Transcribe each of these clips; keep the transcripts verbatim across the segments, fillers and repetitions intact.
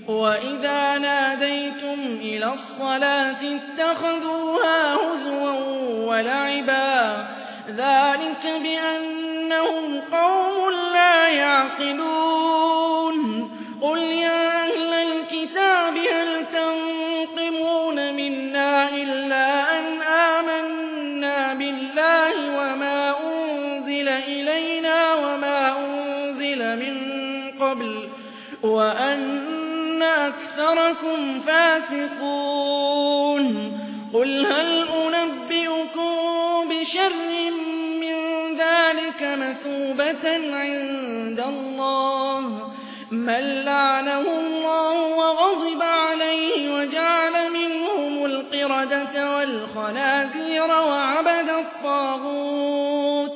وَإِذَا نَادَيْتُمْ إِلَى الصَّلَاةِ اتَّخَذُوهَا هُزُوًا وَلَعِبًا ذَلِكَ بِأَنَّهُمْ قَوْمٌ لَّا يَعْقِلُونَ قُلْ يَا أَهْلَ الْكِتَابِ هَلْ تَنقِمُونَ مِنَّا إِلَّا أَنْ آمَنَّا بِاللَّهِ وَمَا أُنزِلَ إِلَيْنَا وَمَا أُنزِلَ مِن قَبْلُ وَأَنَّ أَكْثَرَكُمْ فَاسِقُونَ قُلْ هَلْ أُنَبِّئُكُم بِشَرٍّ مِّن ذَٰلِكَ مَثُوبَةً عِندَ اللَّهِ مَن لَّعَنَهُ اللَّهُ وَغَضِبَ عَلَيْهِ وَجَعَلَ مِنْهُمُ الْقِرَدَةَ وَالْخَنَازِيرَ وَعَبَدَ الطَّاغُوتَ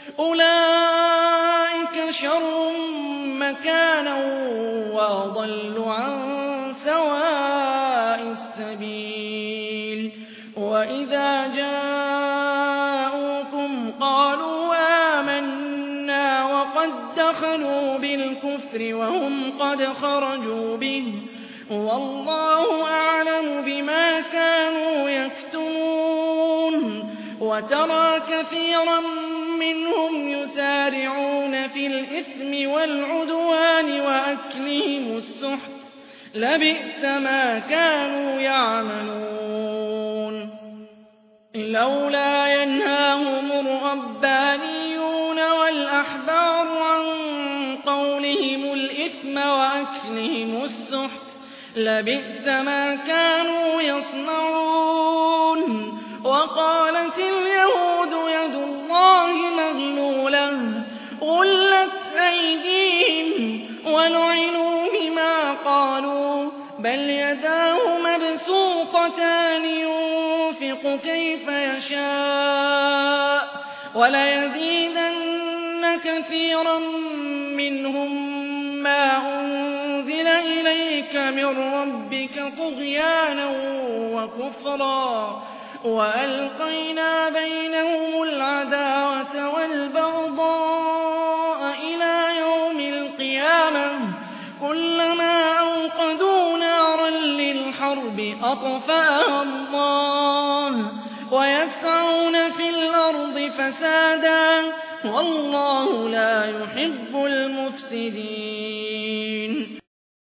أُولَٰئِكَ شَرٌّ مَّكَانًا وَأَضَلُّ عَن سَوَاءِ السَّبِيلِ وَإِذَا جَاءُوكُمْ قَالُوا آمَنَّا وَقَد دَّخَلُوا بِالْكُفْرِ وَهُمْ قَدْ خَرَجُوا بِهِ وَاللَّهُ أَعْلَمُ بِمَا كَانُوا يَكْتُمُونَ وَتَرَىٰ كَثِيرًا مِّنْهُمْ يُسَارِعُونَ فِي الْإِثْمِ وَالْعُدْوَانِ وَأَكْلِهِمُ السُّحْتَ ۚ لَبِئْسَ مَا كَانُوا يَعْمَلُونَ لَوْلَا يَنْهَاهُمُ الرَّبَّانِيُّونَ وَالْأَحْبَارُ عَن قَوْلِهِمُ الْإِثْمَ وَأَكْلِهِمُ السُّحْتَ ۚ لَبِئْسَ ما كانوا يصنعون وقالت اليهود يد الله مغلولة غلت أيديهم ولعنوا بما قالوا بل يداه مبسوطتان ينفق كيف يشاء وليزيدن كثيرا منهم ما أنزل إليك من ربك طغيانا وكفرا وألقينا بينهم العداوة والبغضاء إلى يوم القيامة كلما أوقدوا نارا للحرب أطفأها الله ويسعون في الأرض فسادا والله لا يحب المفسدين